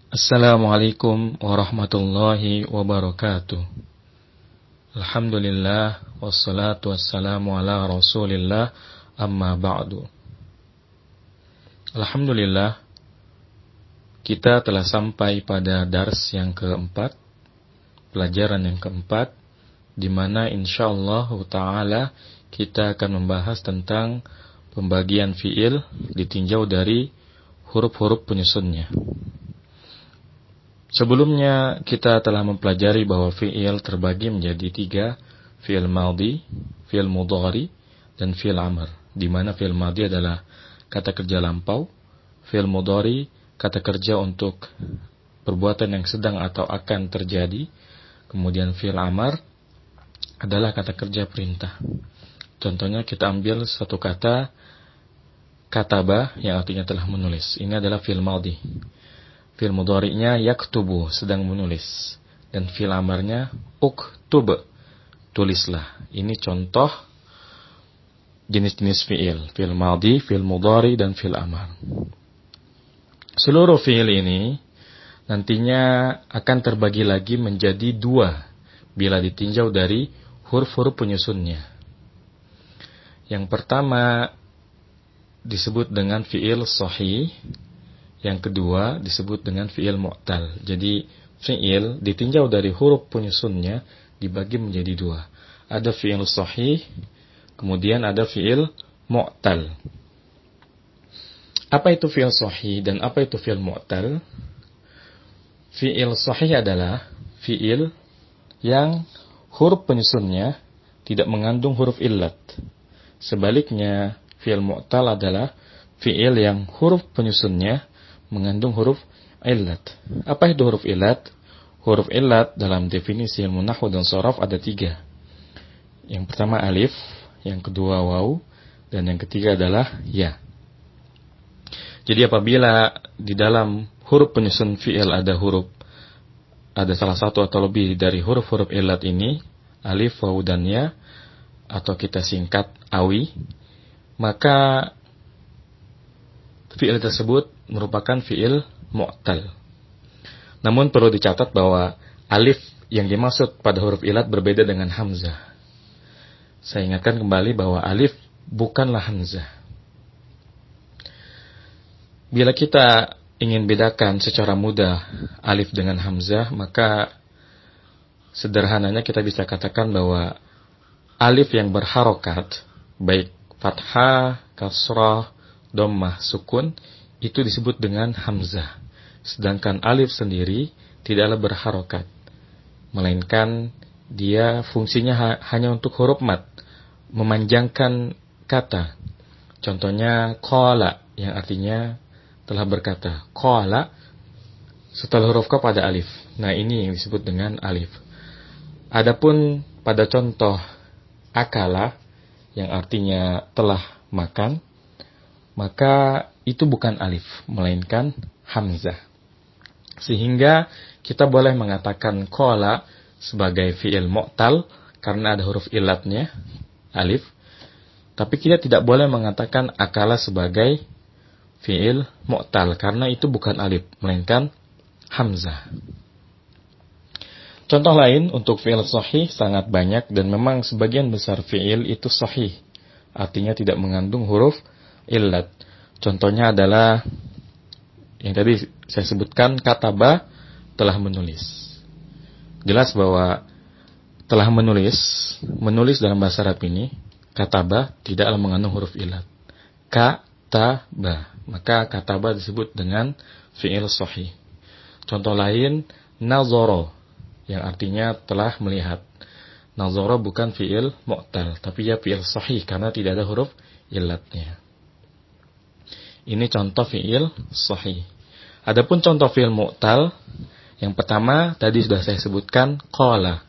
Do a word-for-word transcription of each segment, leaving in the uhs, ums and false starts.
Assalamualaikum warahmatullahi wabarakatuh. Alhamdulillah wassalatu wassalamu ala Rasulillah amma ba'du. Alhamdulillah, kita telah sampai pada dars yang keempat, pelajaran yang keempat, di mana insyaallah ta'ala kita akan membahas tentang pembagian fi'il ditinjau dari huruf-huruf penyusunnya. Sebelumnya kita telah mempelajari bahwa fi'il terbagi menjadi tiga, fi'il madhi, fi'il mudhari, dan fi'il amr. Di mana fi'il madhi adalah kata kerja lampau, fi'il mudhari kata kerja untuk perbuatan yang sedang atau akan terjadi, kemudian fi'il amr adalah kata kerja perintah. Contohnya kita ambil satu kata kataba yang artinya telah menulis. Ini adalah fi'il madhi. Fi'il mudhari'nya yaktubu, sedang menulis. Dan fi'il amarnya uktub, tulislah. Ini contoh jenis-jenis fi'il. Fi'il madhi, fi'il mudhari, dan fi'il amar. Seluruh fi'il ini nantinya akan terbagi lagi menjadi dua bila ditinjau dari huruf-huruf penyusunnya. Yang pertama disebut dengan fi'il sahih. Yang kedua disebut dengan fi'il mu'tal. Jadi fi'il ditinjau dari huruf penyusunnya dibagi menjadi dua. Ada fi'il sahih, kemudian ada fi'il mu'tal. Apa itu fi'il sahih dan apa itu fi'il mu'tal? Fi'il sahih adalah fi'il yang huruf penyusunnya tidak mengandung huruf illat. Sebaliknya, fi'il mu'tal adalah fi'il yang huruf penyusunnya mengandung huruf illat. Apa itu huruf illat? Huruf illat dalam definisi ilmu nahwu dan sharaf ada tiga. Yang pertama alif, yang kedua waw, dan yang ketiga adalah ya. Jadi apabila di dalam huruf penyusun fi'il ada huruf, ada salah satu atau lebih dari huruf-huruf illat ini, alif, waw, dan ya, atau kita singkat awi, maka fi'il tersebut merupakan fi'il mu'tal. Namun perlu dicatat bahwa alif yang dimaksud pada huruf illat berbeda dengan hamzah. Saya ingatkan kembali bahwa alif bukanlah hamzah. Bila kita ingin bedakan secara mudah alif dengan hamzah, maka sederhananya kita bisa katakan bahwa alif yang berharokat, baik fathah, kasrah, dhammah, sukun, itu disebut dengan hamzah. Sedangkan alif sendiri tidaklah berharokat, melainkan dia fungsinya ha- hanya untuk huruf mad, memanjangkan kata. Contohnya qala, yang artinya telah berkata. Qala, setelah huruf qaf ada alif. Nah, ini yang disebut dengan alif. Adapun pada contoh akala, yang artinya telah makan, maka itu bukan alif, melainkan hamzah. Sehingga kita boleh mengatakan qala sebagai fi'il mu'tal karena ada huruf illatnya, alif. Tapi kita tidak boleh mengatakan akala sebagai fi'il mu'tal karena itu bukan alif, melainkan hamzah. Contoh lain untuk fi'il sahih sangat banyak dan memang sebagian besar fi'il itu sahih. Artinya tidak mengandung huruf illat. Contohnya adalah yang tadi saya sebutkan, kataba, telah menulis. Jelas bahwa telah menulis, menulis dalam bahasa Arab ini, kataba tidaklah mengandung huruf illat. Kataba, maka kataba disebut dengan fi'il sahih. Contoh lain, nazara, yang artinya telah melihat. Nazara bukan fi'il mu'tal, tapi ya fi'il sahih karena tidak ada huruf illatnya. Ini contoh fi'il sahih. Adapun contoh fi'il mu'tal, yang pertama tadi sudah saya sebutkan qala.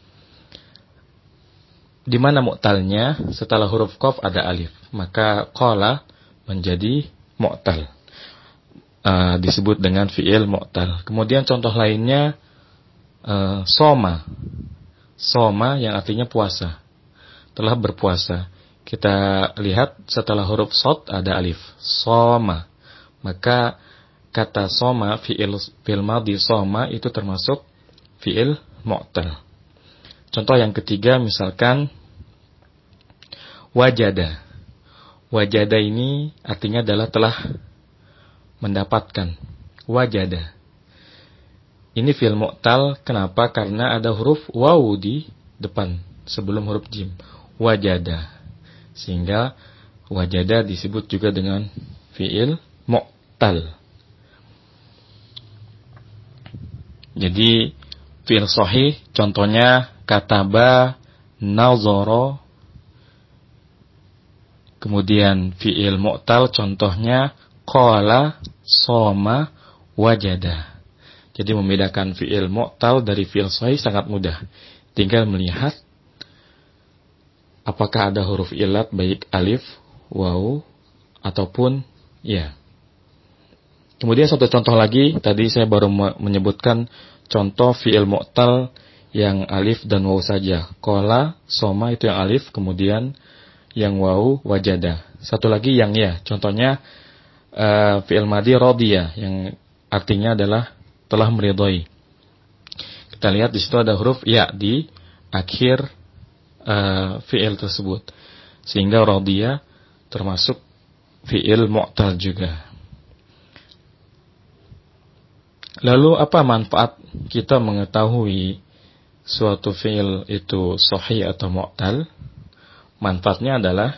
Di mana mu'talnya? Setelah huruf qaf ada alif, maka qala menjadi mu'tal. Uh, disebut dengan fi'il mu'tal. Kemudian contoh lainnya uh, soma. Soma yang artinya puasa. Telah berpuasa. Kita lihat setelah huruf shad ada alif. Soma. Maka kata soma, fi'il fi'il madhi soma itu termasuk fi'il mu'tal. Contoh yang ketiga misalkan wajada. Wajada ini artinya adalah telah mendapatkan. Wajada. Ini fi'il mu'tal, kenapa? Karena ada huruf wawu di depan sebelum huruf jim. Wajada. Sehingga wajada disebut juga dengan fi'il mu'tal. Jadi fi'il sahih contohnya kataba, nazara. Kemudian fi'il mu'tal contohnya qala, soma, wajada. Jadi membedakan fi'il mu'tal dari fi'il sahih sangat mudah. Tinggal melihat apakah ada huruf ilat baik alif, waw, ataupun ya. Kemudian satu contoh lagi, tadi saya baru menyebutkan contoh fi'il mu'tal yang alif dan waw saja. Qala, soma itu yang alif, kemudian yang waw, wajada. Satu lagi yang ya, contohnya uh, fi'il madhi radiyah yang artinya adalah telah meridhai. Kita lihat di situ ada huruf ya di akhir uh, fi'il tersebut. Sehingga radiyah termasuk fi'il mu'tal juga. Lalu apa manfaat kita mengetahui suatu fi'il itu sahih atau mu'tal? Manfaatnya adalah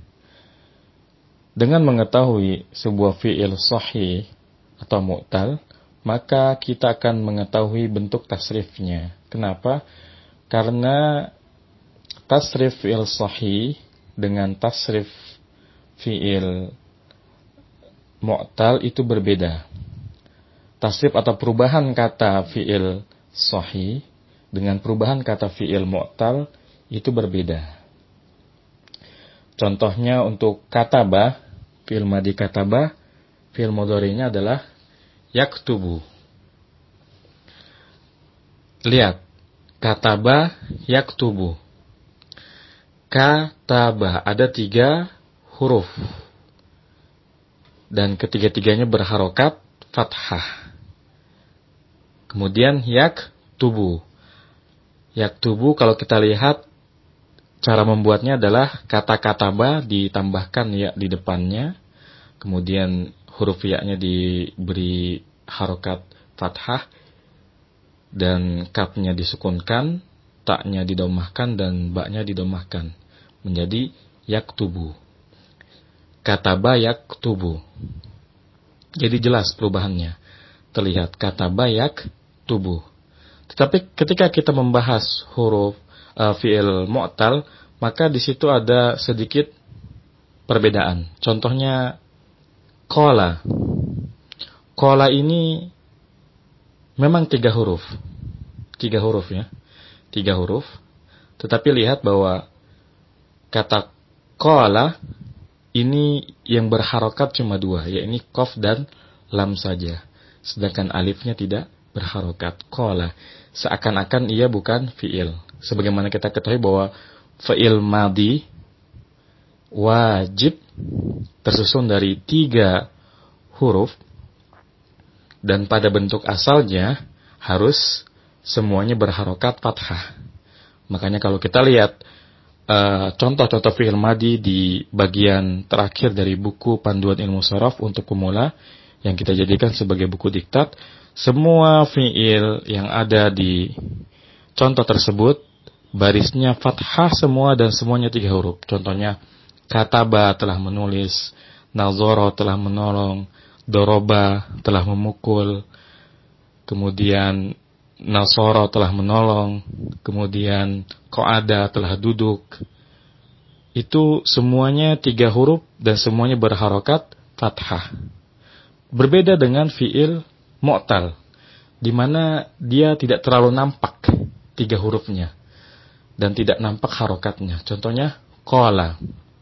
dengan mengetahui sebuah fi'il sahih atau mu'tal, maka kita akan mengetahui bentuk tasrifnya. Kenapa? Karena tasrif fi'il sahih dengan tasrif fi'il mu'tal itu berbeda. Tasrif atau perubahan kata fi'il sahih dengan perubahan kata fi'il mu'tal itu berbeda. Contohnya untuk kataba, fi'il madhi kataba, fi'il mudhari'nya adalah yaktubu. Lihat, kataba, yaktubu. Kataba, ada tiga huruf. Dan ketiga-tiganya berharokat fathah. Kemudian yaktubu. Yaktubu kalau kita lihat, cara membuatnya adalah kata kataba ditambahkan ya di depannya. Kemudian huruf ya-nya diberi harokat fathah dan kaf-nya disukunkan, ta-nya didomahkan dan ba-nya didomahkan menjadi yaktubu. Kataba yaktubu. Jadi jelas perubahannya. Terlihat kataba yaktubu. Tetapi ketika kita membahas huruf uh, fi'il mu'tal, maka di situ ada sedikit perbedaan. Contohnya qala. Qala ini memang tiga huruf. Tiga huruf ya. Tiga huruf. Tetapi lihat bahwa kata qala ini yang berharokat cuma dua. Yaitu qaf dan lam saja. Sedangkan alifnya tidak berharokat. Qala. Seakan-akan ia bukan fi'il. Sebagaimana kita ketahui bahwa fi'il madhi wajib tersusun dari tiga huruf dan pada bentuk asalnya harus semuanya berharokat fathah. Makanya kalau kita lihat uh, contoh-contoh fi'il madhi di bagian terakhir dari buku Panduan Ilmu Sharaf untuk pemula yang kita jadikan sebagai buku diktat, semua fi'il yang ada di contoh tersebut barisnya fathah semua dan semuanya tiga huruf. Contohnya kataba telah menulis, nazara telah menolong, doroba telah memukul, kemudian nasara telah menolong, kemudian qa'ada telah duduk. Itu semuanya tiga huruf dan semuanya berharokat fathah. Berbeda dengan fi'il mu'tal, di mana dia tidak terlalu nampak tiga hurufnya dan tidak nampak harokatnya. Contohnya qala.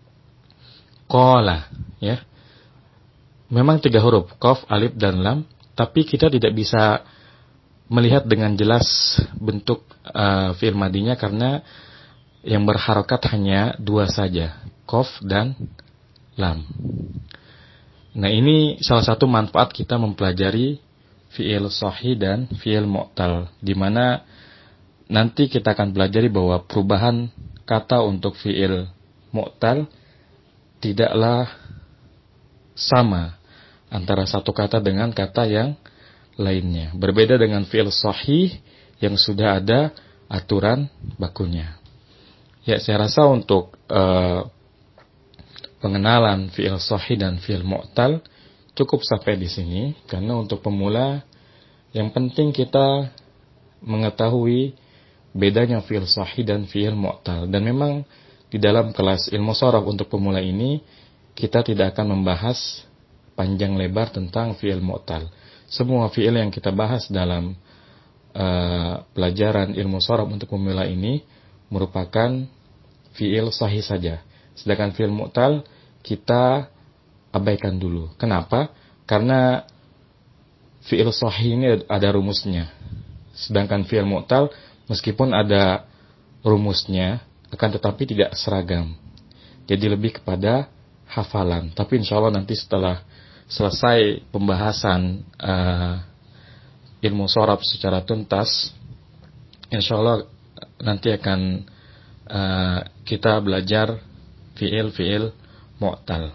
Qala, ya. Memang tiga huruf, qaf, alif dan lam, tapi kita tidak bisa melihat dengan jelas bentuk uh, fi'il madhinya karena yang berharokat hanya dua saja, qaf dan lam. Nah, ini salah satu manfaat kita mempelajari fi'il sahih dan fi'il mu'tal, di mana nanti kita akan pelajari bahwa perubahan kata untuk fi'il mu'tal tidaklah sama antara satu kata dengan kata yang lainnya. Berbeda dengan fi'il sahih yang sudah ada aturan bakunya. Ya, saya rasa untuk uh, pengenalan fi'il sahih dan fi'il mu'tal cukup sampai di sini, karena untuk pemula yang penting kita mengetahui bedanya fi'il sahih dan fi'il mu'tal. Dan memang di dalam kelas ilmu sharaf untuk pemula ini kita tidak akan membahas panjang lebar tentang fi'il mu'tal. Semua fi'il yang kita bahas dalam uh, pelajaran ilmu sharaf untuk pemula ini merupakan fi'il sahih saja. Sedangkan fi'il mu'tal kita abaikan dulu. Kenapa? Karena fi'il sahih ini ada rumusnya. Sedangkan fi'il mu'tal meskipun ada rumusnya, akan tetapi tidak seragam. Jadi lebih kepada hafalan. Tapi insya Allah nanti setelah selesai pembahasan uh, ilmu sharaf secara tuntas, insya Allah nanti akan uh, kita belajar fi'il-fi'il mu'tal.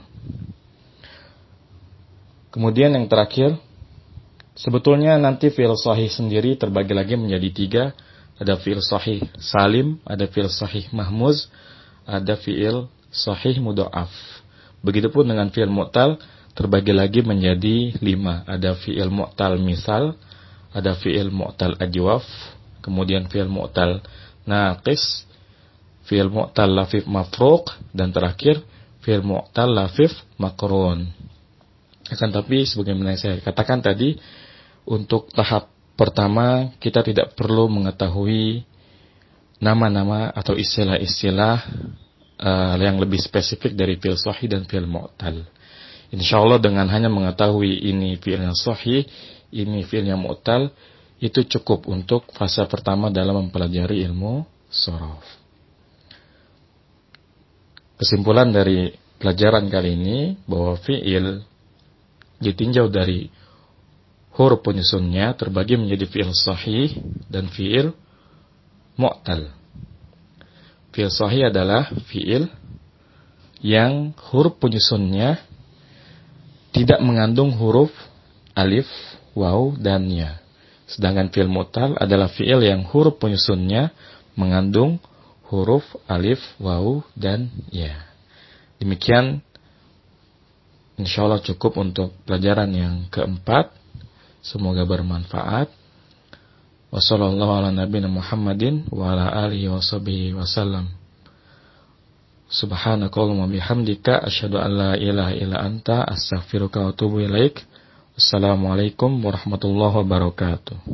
Kemudian yang terakhir, sebetulnya nanti fi'il sahih sendiri terbagi lagi menjadi tiga. Ada fi'il sahih salim, ada fi'il sahih mahmuz, ada fi'il sahih mudha'af. Begitupun dengan fi'il mu'tal terbagi lagi menjadi lima. Ada fi'il mu'tal misal, ada fi'il mu'tal ajwaf, kemudian fi'il mu'tal naqis, fi'il mu'tal lafif mafruq, dan terakhir fi'il mu'tal lafif makrun. Akan tapi sebagaimana saya katakan tadi, untuk tahap pertama kita tidak perlu mengetahui nama-nama atau istilah-istilah uh, yang lebih spesifik dari fi'il sahih dan fi'il mu'tal. Insyaallah dengan hanya mengetahui ini fi'il yang sahih, ini fi'il yang mu'tal, itu cukup untuk fase pertama dalam mempelajari ilmu sharaf. Kesimpulan dari pelajaran kali ini bahwa fi'il ditinjau dari huruf penyusunnya terbagi menjadi fi'il sahih dan fi'il mu'tal. Fi'il sahih adalah fi'il yang huruf penyusunnya tidak mengandung huruf alif, waw, dan ya. Sedangkan fi'il mu'tal adalah fi'il yang huruf penyusunnya mengandung huruf alif, waw, dan ya. Demikian insyaallah cukup untuk pelajaran yang keempat. Semoga bermanfaat. Wassallallahu ala nabiyina Muhammadin wa ala alihi wa sahbihi wasallam. Subhanakallahumma bihamdika asyhadu an la ilaha illa anta astaghfiruka wa atubu ilaik. Wassalamualaikum warahmatullahi wabarakatuh.